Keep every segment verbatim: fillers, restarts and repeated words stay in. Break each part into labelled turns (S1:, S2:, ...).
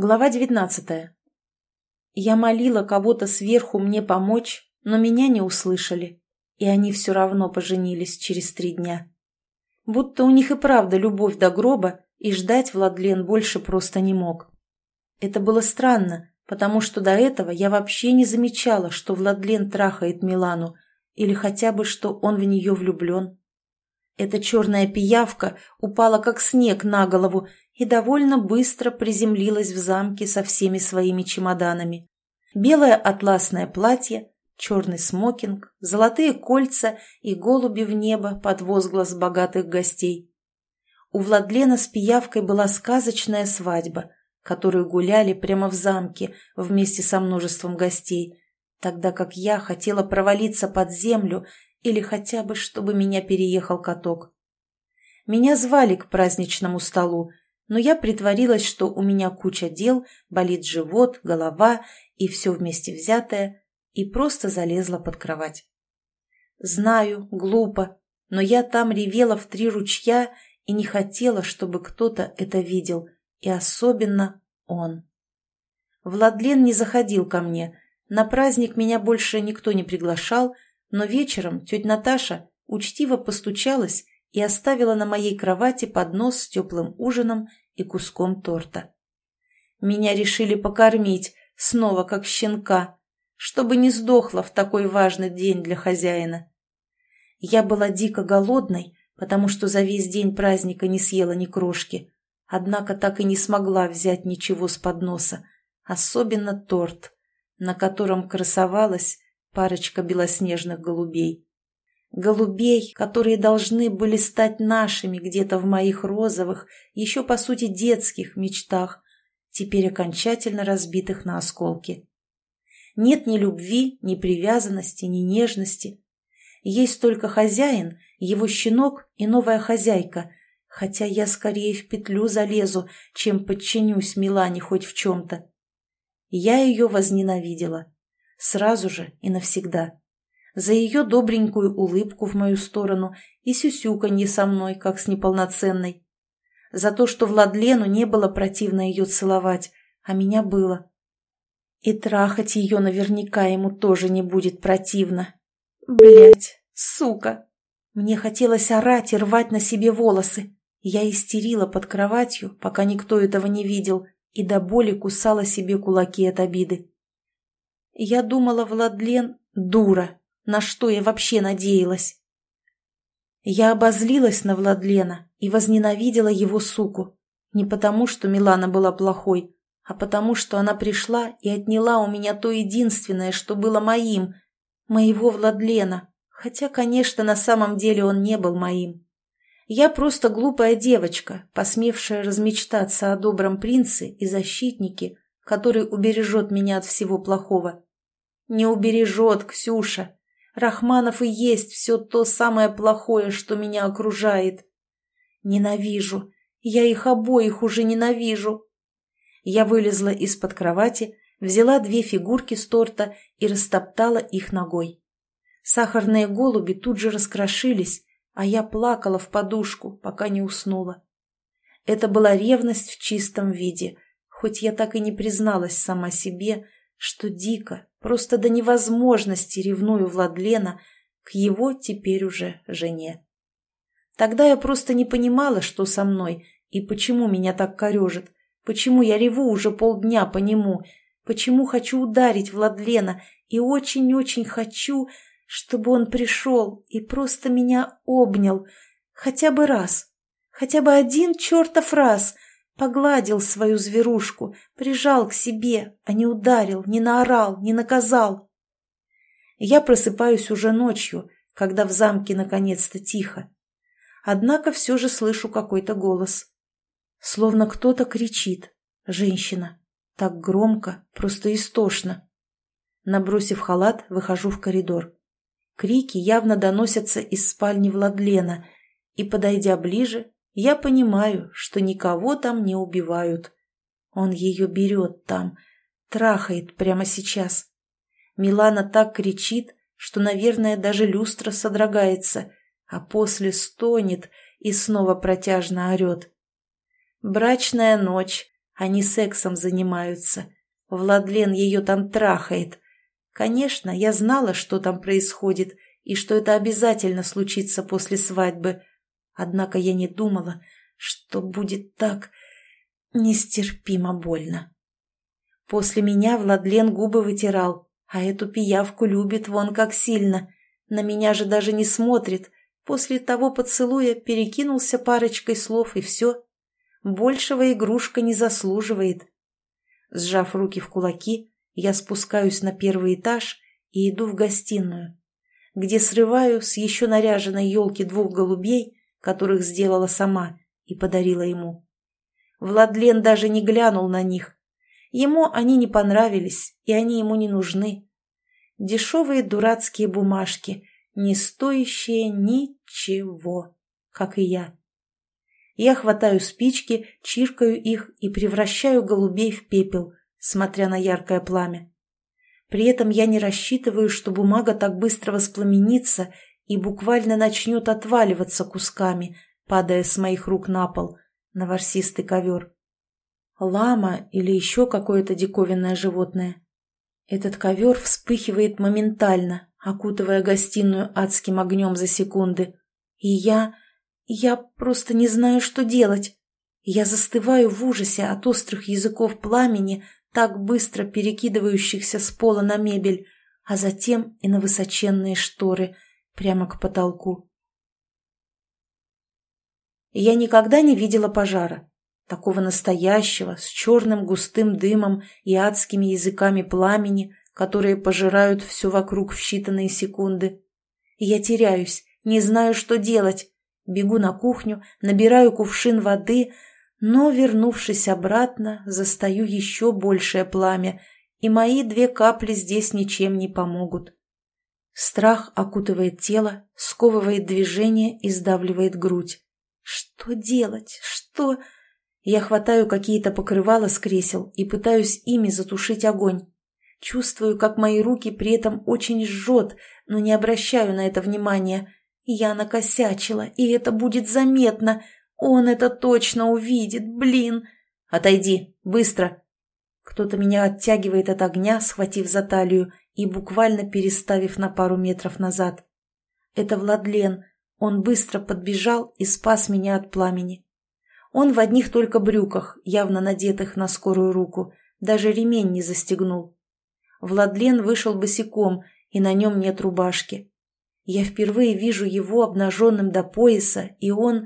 S1: Глава девятнадцатая. Я молила кого-то сверху мне помочь, но меня не услышали, и они все равно поженились через три дня. Будто у них и правда любовь до гроба, и ждать Владлен больше просто не мог. Это было странно, потому что до этого я вообще не замечала, что Владлен трахает Милану, или хотя бы, что он в нее влюблен. Эта черная пиявка упала как снег на голову и довольно быстро приземлилась в замке со всеми своими чемоданами. Белое атласное платье, черный смокинг, золотые кольца и голуби в небо под возглас богатых гостей. У Владлена с пиявкой была сказочная свадьба, которую гуляли прямо в замке вместе со множеством гостей, тогда как я хотела провалиться под землю или хотя бы, чтобы меня переехал каток. Меня звали к праздничному столу, но я притворилась, что у меня куча дел, болит живот, голова и все вместе взятое, и просто залезла под кровать. Знаю, глупо, но я там ревела в три ручья и не хотела, чтобы кто-то это видел, и особенно он. Владлен не заходил ко мне, на праздник меня больше никто не приглашал, но вечером тетя Наташа учтиво постучалась и оставила на моей кровати поднос с теплым ужином и куском торта. Меня решили покормить, снова как щенка, чтобы не сдохла в такой важный день для хозяина. Я была дико голодной, потому что за весь день праздника не съела ни крошки, однако так и не смогла взять ничего с подноса, особенно торт, на котором красовалась парочка белоснежных голубей. Голубей, которые должны были стать нашими где-то в моих розовых, еще по сути детских мечтах, теперь окончательно разбитых на осколки. Нет ни любви, ни привязанности, ни нежности. Есть только хозяин, его щенок и новая хозяйка, хотя я скорее в петлю залезу, чем подчинюсь Милане хоть в чем-то. Я ее возненавидела. Сразу же и навсегда. За ее добренькую улыбку в мою сторону и сюсюканье со мной, как с неполноценной. За то, что Владлену не было противно ее целовать, а меня было. И трахать ее наверняка ему тоже не будет противно. Блять, сука! Мне хотелось орать и рвать на себе волосы. Я истерила под кроватью, пока никто этого не видел, и до боли кусала себе кулаки от обиды. Я думала, Владлен – дура, на что я вообще надеялась. Я обозлилась на Владлена и возненавидела его суку. Не потому, что Милана была плохой, а потому, что она пришла и отняла у меня то единственное, что было моим, моего Владлена, хотя, конечно, на самом деле он не был моим. Я просто глупая девочка, посмевшая размечтаться о добром принце и защитнике, который убережет меня от всего плохого. Не убережет, Ксюша. Рахманов и есть все то самое плохое, что меня окружает. Ненавижу. Я их обоих уже ненавижу. Я вылезла из-под кровати, взяла две фигурки с торта и растоптала их ногой. Сахарные голуби тут же раскрошились, а я плакала в подушку, пока не уснула. Это была ревность в чистом виде, хоть я так и не призналась сама себе, что дико, просто до невозможности ревную Владлена к его теперь уже жене. Тогда я просто не понимала, что со мной и почему меня так корежит, почему я реву уже полдня по нему, почему хочу ударить Владлена и очень-очень хочу, чтобы он пришел и просто меня обнял хотя бы раз, хотя бы один чертов раз, погладил свою зверушку, прижал к себе, а не ударил, не наорал, не наказал. Я просыпаюсь уже ночью, когда в замке наконец-то тихо. Однако все же слышу какой-то голос. Словно кто-то кричит. Женщина. Так громко, просто истошно. Набросив халат, выхожу в коридор. Крики явно доносятся из спальни Владлена, и, подойдя ближе, я понимаю, что никого там не убивают. Он ее берет там, трахает прямо сейчас. Милана так кричит, что, наверное, даже люстра содрогается, а после стонет и снова протяжно орет. Брачная ночь, Они сексом занимаются. Владлен ее там трахает. Конечно, я знала, что там происходит, и что это обязательно случится после свадьбы. Однако я не думала, что будет так нестерпимо больно. После меня Владлен губы вытирал, а эту пиявку любит вон как сильно. На меня же даже не смотрит. После того поцелуя перекинулся парочкой слов, и все. Большего игрушка не заслуживает. Сжав руки в кулаки, я спускаюсь на первый этаж и иду в гостиную, где срываю с еще наряженной елки двух голубей, которых сделала сама и подарила ему. Владлен даже не глянул на них. Ему они не понравились, и они ему не нужны. Дешевые дурацкие бумажки, не стоящие ничего, как и я. Я хватаю спички, чиркаю их и превращаю голубей в пепел, смотря на яркое пламя. При этом я не рассчитываю, что бумага так быстро воспламенится и буквально начнет отваливаться кусками, падая с моих рук на пол, на ворсистый ковер. Лама или еще какое-то диковинное животное. Этот ковер вспыхивает моментально, окутывая гостиную адским огнем за секунды. И я... я просто не знаю, что делать. Я застываю в ужасе от острых языков пламени, так быстро перекидывающихся с пола на мебель, а затем и на высоченные шторы, прямо к потолку. Я никогда не видела пожара. Такого настоящего, с черным густым дымом и адскими языками пламени, которые пожирают все вокруг в считанные секунды. И я теряюсь, не знаю, что делать. Бегу на кухню, набираю кувшин воды, но, вернувшись обратно, застаю еще большее пламя, и мои две капли здесь ничем не помогут. Страх окутывает тело, сковывает движение и сдавливает грудь. Что делать? Что... Я хватаю какие-то покрывала с кресел и пытаюсь ими затушить огонь. Чувствую, как мои руки при этом очень жжет, но не обращаю на это внимания. Я накосячила, и это будет заметно. Он это точно увидит, блин. Отойди, быстро. Кто-то меня оттягивает от огня, схватив за талию и буквально переставив на пару метров назад. Это Владлен. Он быстро подбежал и спас меня от пламени. Он в одних только брюках, явно надетых на скорую руку, даже ремень не застегнул. Владлен вышел босиком, и на нем нет рубашки. Я впервые вижу его обнаженным до пояса, и он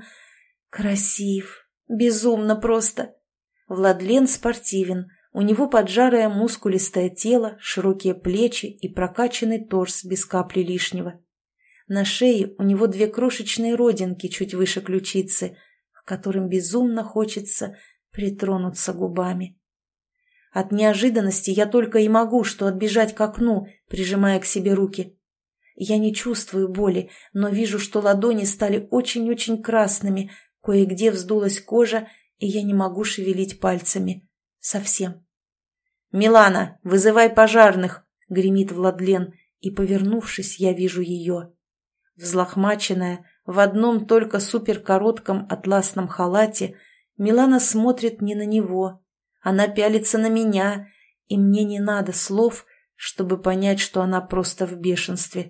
S1: красив, безумно просто. Владлен спортивен, у него поджарое мускулистое тело, широкие плечи и прокачанный торс без капли лишнего. На шее у него две крошечные родинки чуть выше ключицы, к которым безумно хочется притронуться губами. От неожиданности я только и могу что отбежать к окну, прижимая к себе руки. Я не чувствую боли, но вижу, что ладони стали очень-очень красными, кое-где вздулась кожа, и я не могу шевелить пальцами. Совсем. «Милана, вызывай пожарных!» — гремит Владлен, и, повернувшись, я вижу ее. Взлохмаченная, в одном только суперкоротком атласном халате, Милана смотрит не на него. Она пялится на меня, и мне не надо слов, чтобы понять, что она просто в бешенстве.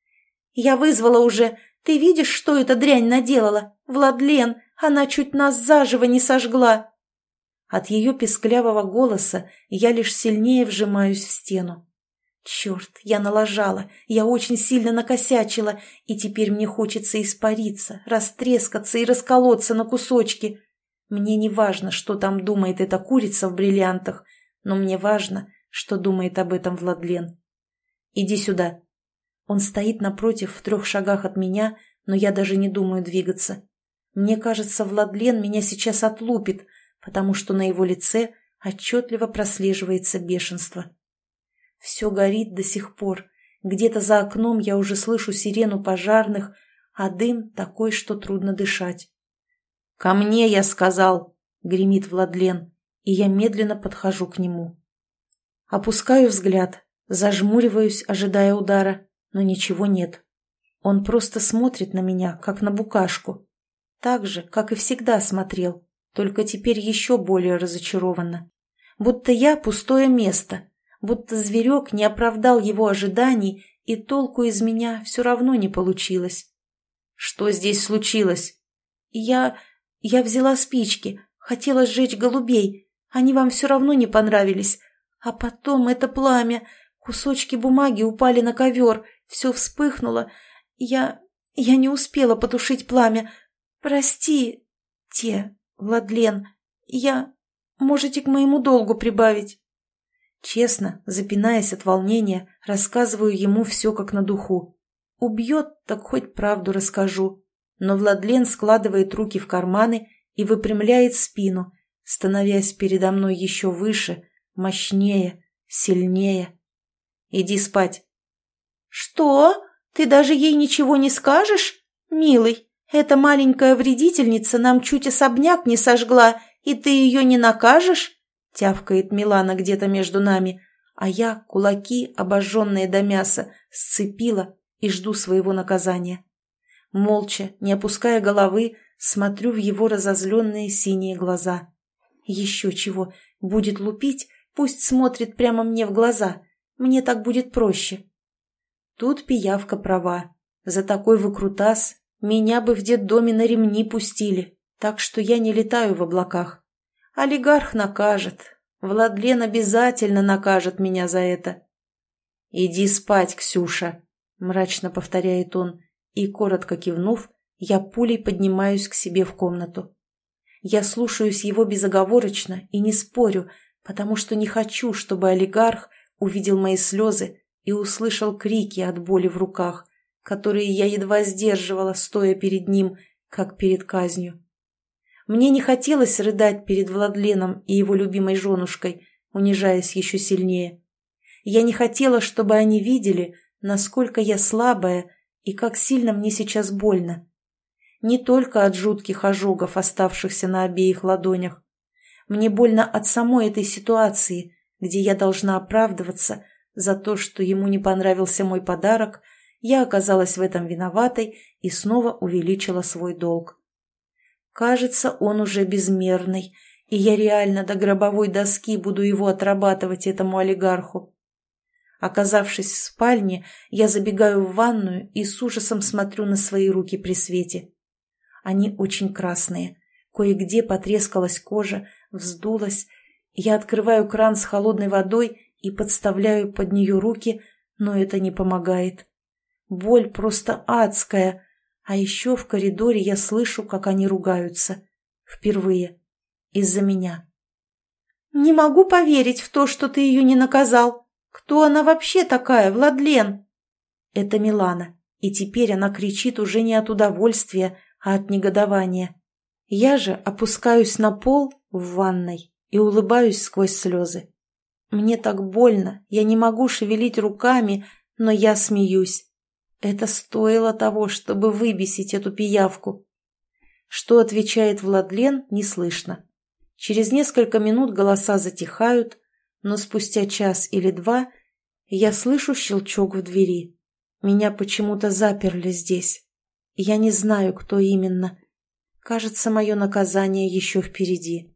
S1: «Я вызвала уже. Ты видишь, что эта дрянь наделала? Владлен, она чуть нас заживо не сожгла!» От ее писклявого голоса я лишь сильнее вжимаюсь в стену. Черт, я налажала, я очень сильно накосячила, и теперь мне хочется испариться, растрескаться и расколоться на кусочки. Мне не важно, что там думает эта курица в бриллиантах, но мне важно, что думает об этом Владлен. «Иди сюда». Он стоит напротив, в трех шагах от меня, но я даже не думаю двигаться. Мне кажется, Владлен меня сейчас отлупит, потому что на его лице отчетливо прослеживается бешенство. Все горит до сих пор. Где-то за окном я уже слышу сирену пожарных, а дым такой, что трудно дышать. «Ко мне, я сказал!» — гремит Владлен, и я медленно подхожу к нему. Опускаю взгляд, зажмуриваюсь, ожидая удара, но ничего нет. Он просто смотрит на меня, как на букашку. Так же, как и всегда смотрел, только теперь еще более разочарованно. Будто я пустое место, будто зверек не оправдал его ожиданий, и толку из меня все равно не получилось. «Что здесь случилось?» «Я... я взяла спички, хотела сжечь голубей, они вам все равно не понравились. А потом это пламя, кусочки бумаги упали на ковер, все вспыхнуло. Я... я не успела потушить пламя. Прости, те, Владлен, я... можете к моему долгу прибавить». Честно, запинаясь от волнения, рассказываю ему все как на духу. Убьет, так хоть правду расскажу. Но Владлен складывает руки в карманы и выпрямляет спину, становясь передо мной еще выше, мощнее, сильнее. «Иди спать». «Что? Ты даже ей ничего не скажешь? Милый, эта маленькая вредительница нам чуть особняк не сожгла, и ты ее не накажешь?» — тявкает Милана где-то между нами, а я кулаки, обожженные до мяса, сцепила и жду своего наказания. Молча, не опуская головы, смотрю в его разозленные синие глаза. Еще чего, будет лупить, пусть смотрит прямо мне в глаза, мне так будет проще. Тут пиявка права, за такой выкрутас меня бы в детдоме на ремни пустили, так что я не летаю в облаках. Олигарх накажет. Владлен обязательно накажет меня за это. «Иди спать, Ксюша», — мрачно повторяет он, и, коротко кивнув, я пулей поднимаюсь к себе в комнату. Я слушаюсь его безоговорочно и не спорю, потому что не хочу, чтобы олигарх увидел мои слезы и услышал крики от боли в руках, которые я едва сдерживала, стоя перед ним, как перед казнью. Мне не хотелось рыдать перед Владленом и его любимой женушкой, унижаясь еще сильнее. Я не хотела, чтобы они видели, насколько я слабая и как сильно мне сейчас больно. Не только от жутких ожогов, оставшихся на обеих ладонях. Мне больно от самой этой ситуации, где я должна оправдываться за то, что ему не понравился мой подарок, я оказалась в этом виноватой и снова увеличила свой долг. Кажется, он уже безмерный, и я реально до гробовой доски буду его отрабатывать этому олигарху. Оказавшись в спальне, я забегаю в ванную и с ужасом смотрю на свои руки при свете. Они очень красные, кое-где потрескалась кожа, вздулась. Я открываю кран с холодной водой и подставляю под нее руки, но это не помогает. Боль просто адская. А еще в коридоре я слышу, как они ругаются. Впервые. Из-за меня. «Не могу поверить в то, что ты ее не наказал. Кто она вообще такая, Владлен?» Это Милана, и теперь она кричит уже не от удовольствия, а от негодования. Я же опускаюсь на пол в ванной и улыбаюсь сквозь слезы. Мне так больно, я не могу шевелить руками, но я смеюсь. Это стоило того, чтобы выбесить эту пиявку. Что отвечает Владлен, не слышно. Через несколько минут голоса затихают, но спустя час или два я слышу щелчок в двери. Меня почему-то заперли здесь. Я не знаю, кто именно. Кажется, мое наказание еще впереди.